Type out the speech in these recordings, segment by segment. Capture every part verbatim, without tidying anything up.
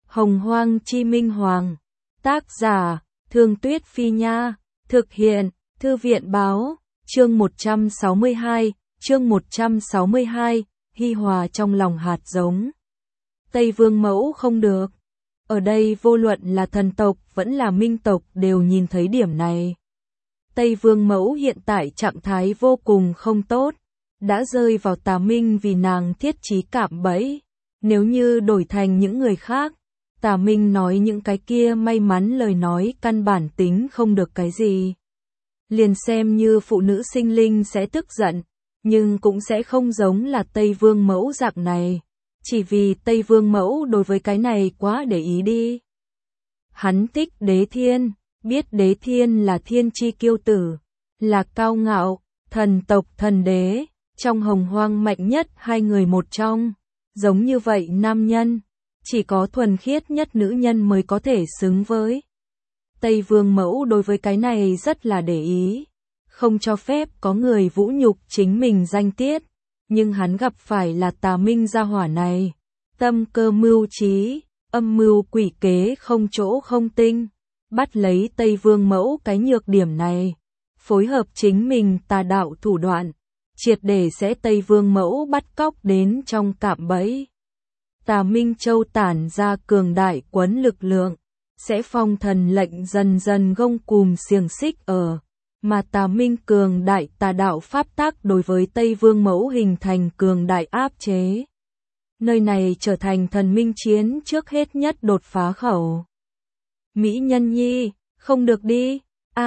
Hồng Hoang Chi Minh Hoàng. Tác giả, Thương Tuyết Phi Nha. Thực hiện, Thư viện Báo. Chương một trăm sáu mươi hai, chương một trăm sáu mươi hai, hi hòa trong lòng hạt giống. Tây Vương Mẫu không được. Ở đây vô luận là thần tộc vẫn là minh tộc đều nhìn thấy điểm này. Tây Vương Mẫu hiện tại trạng thái vô cùng không tốt, đã rơi vào tà minh vì nàng thiết trí cạm bẫy. Nếu như đổi thành những người khác, tà minh nói những cái kia may mắn lời nói căn bản tính không được cái gì. Liền xem như phụ nữ sinh linh sẽ tức giận, nhưng cũng sẽ không giống là Tây Vương Mẫu dạng này. Chỉ vì Tây Vương Mẫu đối với cái này quá để ý đi. Hắn thích Đế Thiên, biết Đế Thiên là thiên chi kiêu tử, là cao ngạo, thần tộc thần đế, trong hồng hoang mạnh nhất hai người một trong. Giống như vậy nam nhân, chỉ có thuần khiết nhất nữ nhân mới có thể xứng với. Tây Vương Mẫu đối với cái này rất là để ý, không cho phép có người vũ nhục chính mình danh tiết. Nhưng hắn gặp phải là tà minh gia hỏa này, tâm cơ mưu trí, âm mưu quỷ kế không chỗ không tinh, bắt lấy Tây Vương Mẫu cái nhược điểm này, phối hợp chính mình tà đạo thủ đoạn, triệt để sẽ Tây Vương Mẫu bắt cóc đến trong cạm bẫy. Tà Minh Châu tản ra cường đại quấn lực lượng, sẽ phong thần lệnh dần dần gông cùm xiềng xích ở. Mà tà minh cường đại tà đạo pháp tác đối với Tây Vương Mẫu hình thành cường đại áp chế. Nơi này trở thành thần minh chiến trước hết nhất đột phá khẩu. Mỹ nhân nhi, không được đi,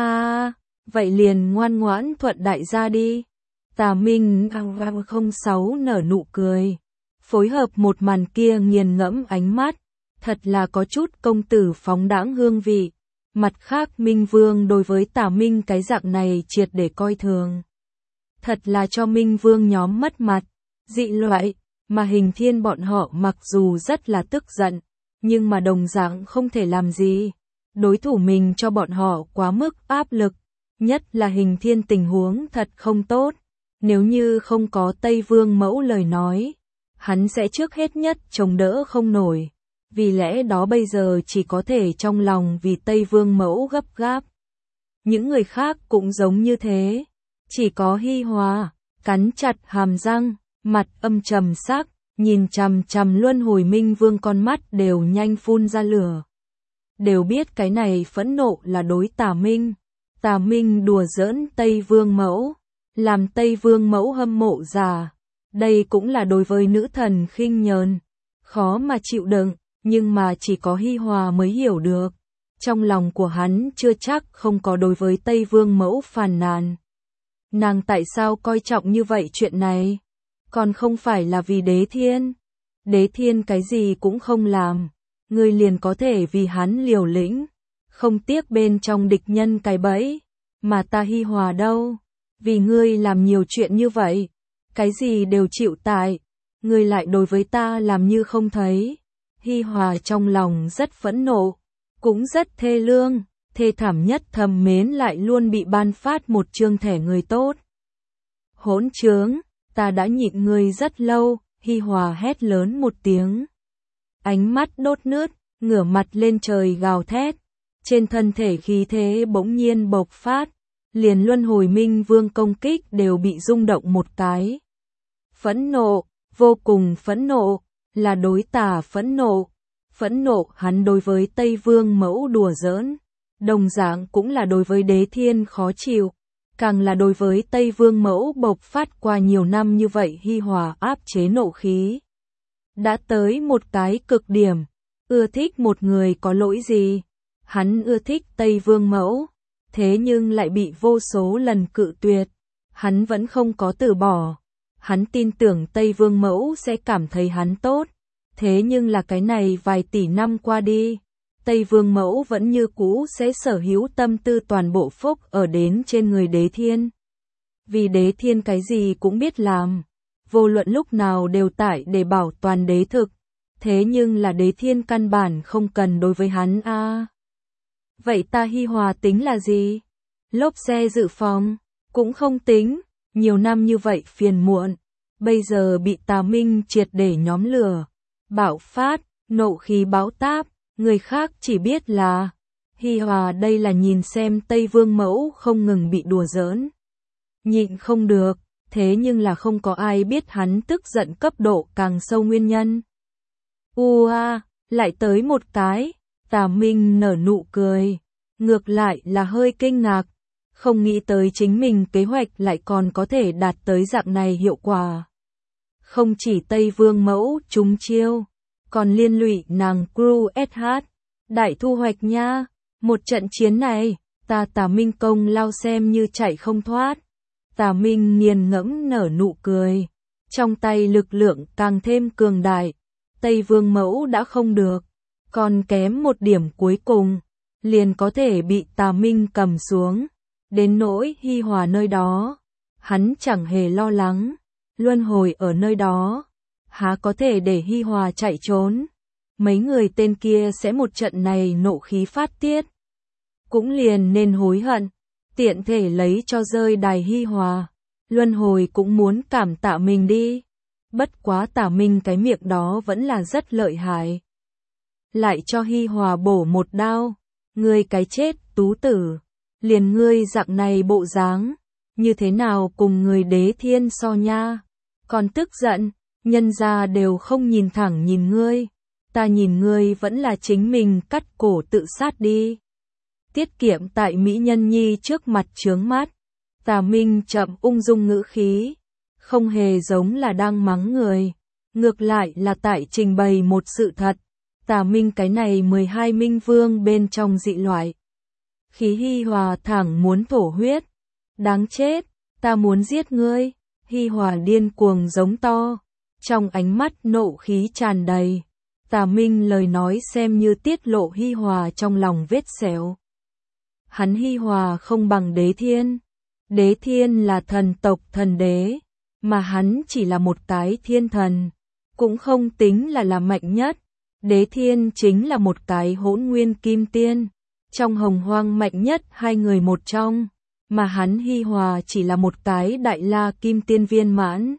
à, vậy liền ngoan ngoãn thuận đại gia đi. Tà minh không sáu nở nụ cười, phối hợp một màn kia nghiền ngẫm ánh mắt, thật là có chút công tử phóng đãng hương vị. Mặt khác Minh Vương đối với tà minh cái dạng này triệt để coi thường. Thật là cho Minh Vương nhóm mất mặt, dị loại, mà Hình Thiên bọn họ mặc dù rất là tức giận, nhưng mà đồng dạng không thể làm gì. Đối thủ mình cho bọn họ quá mức áp lực, nhất là Hình Thiên tình huống thật không tốt. Nếu như không có Tây Vương Mẫu lời nói, hắn sẽ trước hết nhất chống đỡ không nổi. Vì lẽ đó bây giờ chỉ có thể trong lòng vì Tây Vương Mẫu gấp gáp. Những người khác cũng giống như thế. Chỉ có Hi Hòa, cắn chặt hàm răng, mặt âm trầm sắc, nhìn chằm chằm Luân Hồi Minh Vương con mắt đều nhanh phun ra lửa. Đều biết cái này phẫn nộ là đối tà minh. Tà minh đùa giỡn Tây Vương Mẫu, làm Tây Vương Mẫu hâm mộ già. Đây cũng là đối với nữ thần khinh nhờn, khó mà chịu đựng. Nhưng mà chỉ có Hi Hòa mới hiểu được. Trong lòng của hắn chưa chắc không có đối với Tây Vương Mẫu phàn nàn. Nàng tại sao coi trọng như vậy chuyện này? Còn không phải là vì Đế Thiên. Đế Thiên cái gì cũng không làm. Ngươi liền có thể vì hắn liều lĩnh. Không tiếc bên trong địch nhân cái bẫy. Mà ta Hi Hòa đâu? Vì ngươi làm nhiều chuyện như vậy. Cái gì đều chịu tại. Ngươi lại đối với ta làm như không thấy. Hi Hòa trong lòng rất phẫn nộ, cũng rất thê lương, thê thảm nhất thầm mến lại luôn bị ban phát một chương thẻ người tốt. Hỗn trướng, ta đã nhịn ngươi rất lâu, Hi Hòa hét lớn một tiếng. Ánh mắt đốt nứt, ngửa mặt lên trời gào thét, trên thân thể khí thế bỗng nhiên bộc phát, liền Luân Hồi Minh Vương công kích đều bị rung động một cái. Phẫn nộ, vô cùng phẫn nộ. Là đối tà phẫn nộ, phẫn nộ hắn đối với Tây Vương Mẫu đùa giỡn, đồng dạng cũng là đối với Đế Thiên khó chịu, càng là đối với Tây Vương Mẫu bộc phát qua nhiều năm như vậy Hi Hòa áp chế nộ khí. Đã tới một cái cực điểm, ưa thích một người có lỗi gì, hắn ưa thích Tây Vương Mẫu, thế nhưng lại bị vô số lần cự tuyệt, hắn vẫn không có từ bỏ. Hắn tin tưởng Tây Vương Mẫu sẽ cảm thấy hắn tốt, thế nhưng là cái này vài tỷ năm qua đi, Tây Vương Mẫu vẫn như cũ sẽ sở hữu tâm tư toàn bộ phúc ở đến trên người Đế Thiên. Vì Đế Thiên cái gì cũng biết làm, vô luận lúc nào đều tại để bảo toàn đế thực, thế nhưng là Đế Thiên căn bản không cần đối với hắn a. À. Vậy ta Hi Hòa tính là gì? Lốp xe dự phòng, cũng không tính. Nhiều năm như vậy phiền muộn, bây giờ bị tà minh triệt để nhóm lửa, bạo phát, nộ khí báo táp, Người khác chỉ biết là Hi Hòa đây là nhìn xem Tây Vương Mẫu không ngừng bị đùa giỡn. Nhịn không được, thế nhưng là không có ai biết hắn tức giận cấp độ càng sâu nguyên nhân. U a, lại tới một cái, Tà Minh nở nụ cười, ngược lại là hơi kinh ngạc, không nghĩ tới chính mình kế hoạch lại còn có thể đạt tới dạng này hiệu quả. Không chỉ Tây Vương Mẫu trúng chiêu, còn liên lụy nàng Crew ét hát, đại thu hoạch nha, một trận chiến này, ta Tà Minh công lao xem như chạy không thoát. Tà Minh nghiền ngẫm nở nụ cười, trong tay lực lượng càng thêm cường đại, Tây Vương Mẫu đã không được, còn kém một điểm cuối cùng, liền có thể bị Tà Minh cầm xuống, đến nỗi Hi Hòa nơi đó, hắn chẳng hề lo lắng, luân hồi ở nơi đó, há có thể để Hi Hòa chạy trốn, mấy người tên kia sẽ một trận này nộ khí phát tiết, cũng liền nên hối hận, tiện thể lấy cho rơi đài Hi Hòa. Luân hồi cũng muốn cảm tạ mình đi. Bất quá Tà Minh cái miệng đó vẫn là rất lợi hại. Lại cho Hi Hòa bổ một đao. Ngươi cái chết tú tử. Liền ngươi dạng này bộ dáng. Như thế nào cùng người đế thiên so nha. Còn tức giận. Nhân gia đều không nhìn thẳng nhìn ngươi. Ta nhìn ngươi vẫn là chính mình cắt cổ tự sát đi. Tiết kiệm tại mỹ nhân nhi trước mặt chướng mắt. Tà Minh chậm ung dung ngữ khí, không hề giống là đang mắng người, ngược lại là tại trình bày một sự thật. Tà Minh cái này mười hai minh vương bên trong dị loại. Khí Hi Hòa thẳng muốn thổ huyết, đáng chết, ta muốn giết ngươi. Hi Hòa điên cuồng giống to, trong ánh mắt nộ khí tràn đầy. Tà Minh lời nói xem như tiết lộ Hi Hòa trong lòng vết sẹo. Hắn Hi Hòa không bằng đế thiên. Đế thiên là thần tộc thần đế, mà hắn chỉ là một cái thiên thần, cũng không tính là là mạnh nhất. Đế thiên chính là một cái hỗn nguyên kim tiên, trong hồng hoang mạnh nhất hai người một trong, mà hắn Hi Hòa chỉ là một cái đại la kim tiên viên mãn.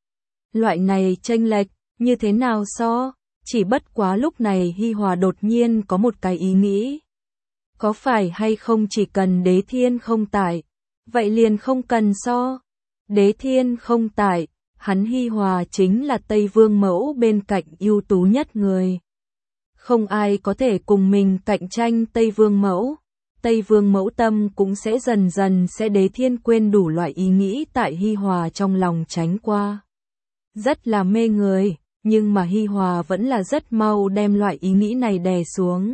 Loại này chênh lệch, như thế nào so, chỉ bất quá lúc này Hi Hòa đột nhiên có một cái ý nghĩ. Có phải hay không chỉ cần đế thiên không tại, vậy liền không cần so. Đế thiên không tại, hắn Hi Hòa chính là Tây Vương Mẫu bên cạnh ưu tú nhất người. Không ai có thể cùng mình cạnh tranh Tây Vương Mẫu. Tây Vương Mẫu tâm cũng sẽ dần dần sẽ đế thiên quên đủ loại ý nghĩ tại Hi Hòa trong lòng tránh qua. Rất là mê người, nhưng mà Hi Hòa vẫn là rất mau đem loại ý nghĩ này đè xuống.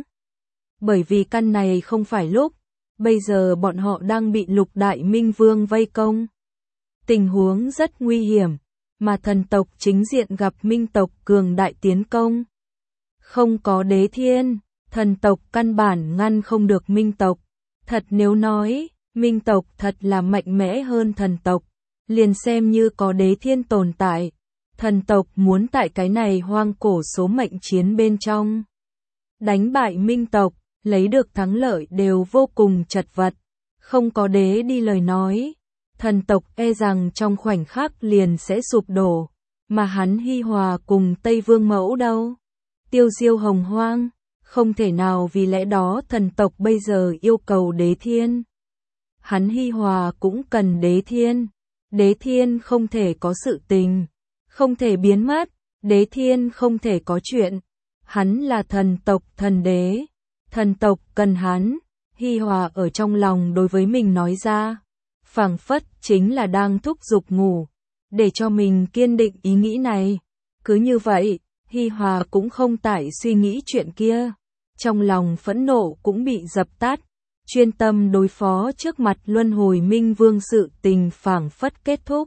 Bởi vì căn này không phải lúc. Bây giờ bọn họ đang bị lục đại minh vương vây công. Tình huống rất nguy hiểm, mà thần tộc chính diện gặp minh tộc cường đại tiến công. Không có đế thiên, thần tộc căn bản ngăn không được minh tộc. Thật nếu nói, minh tộc thật là mạnh mẽ hơn thần tộc. Liền xem như có đế thiên tồn tại. Thần tộc muốn tại cái này hoang cổ số mệnh chiến bên trong. Đánh bại minh tộc. Lấy được thắng lợi đều vô cùng chật vật, không có đế đi lời nói, thần tộc e rằng trong khoảnh khắc liền sẽ sụp đổ, mà hắn Hi Hòa cùng Tây Vương Mẫu đâu, tiêu diêu hồng hoang, không thể nào vì lẽ đó thần tộc bây giờ yêu cầu đế thiên. Hắn Hi Hòa cũng cần đế thiên, đế thiên không thể có sự tình, không thể biến mất, đế thiên không thể có chuyện, hắn là thần tộc thần đế. Thần tộc cần hắn, Hi Hòa ở trong lòng đối với mình nói ra, phảng phất chính là đang thúc giục ngủ, để cho mình kiên định ý nghĩ này. Cứ như vậy, Hi Hòa cũng không tại suy nghĩ chuyện kia, trong lòng phẫn nộ cũng bị dập tắt, chuyên tâm đối phó trước mặt luân hồi minh vương sự tình phảng phất kết thúc.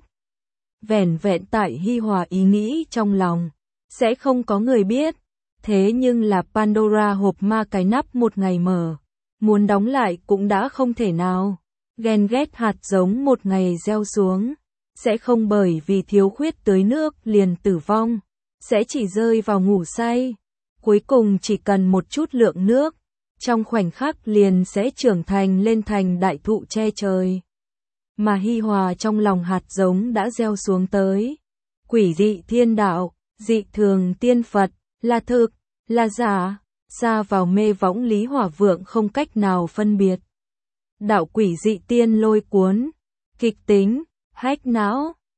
Vẻn vẹn tại Hi Hòa ý nghĩ trong lòng, sẽ không có người biết. Thế nhưng là Pandora hộp ma cái nắp một ngày mở, muốn đóng lại cũng đã không thể nào. Ghen ghét hạt giống một ngày gieo xuống, sẽ không bởi vì thiếu khuyết tưới nước liền tử vong, sẽ chỉ rơi vào ngủ say. Cuối cùng chỉ cần một chút lượng nước, trong khoảnh khắc liền sẽ trưởng thành lên thành đại thụ che trời. Mà Hi Hòa trong lòng hạt giống đã gieo xuống tới. Quỷ dị thiên đạo, dị thường tiên Phật, là thực, là giả, Xa vào mê võng Lý Hỏa Vượng không cách nào phân biệt. Đạo quỷ dị tiên lôi cuốn, kịch tính, hách não.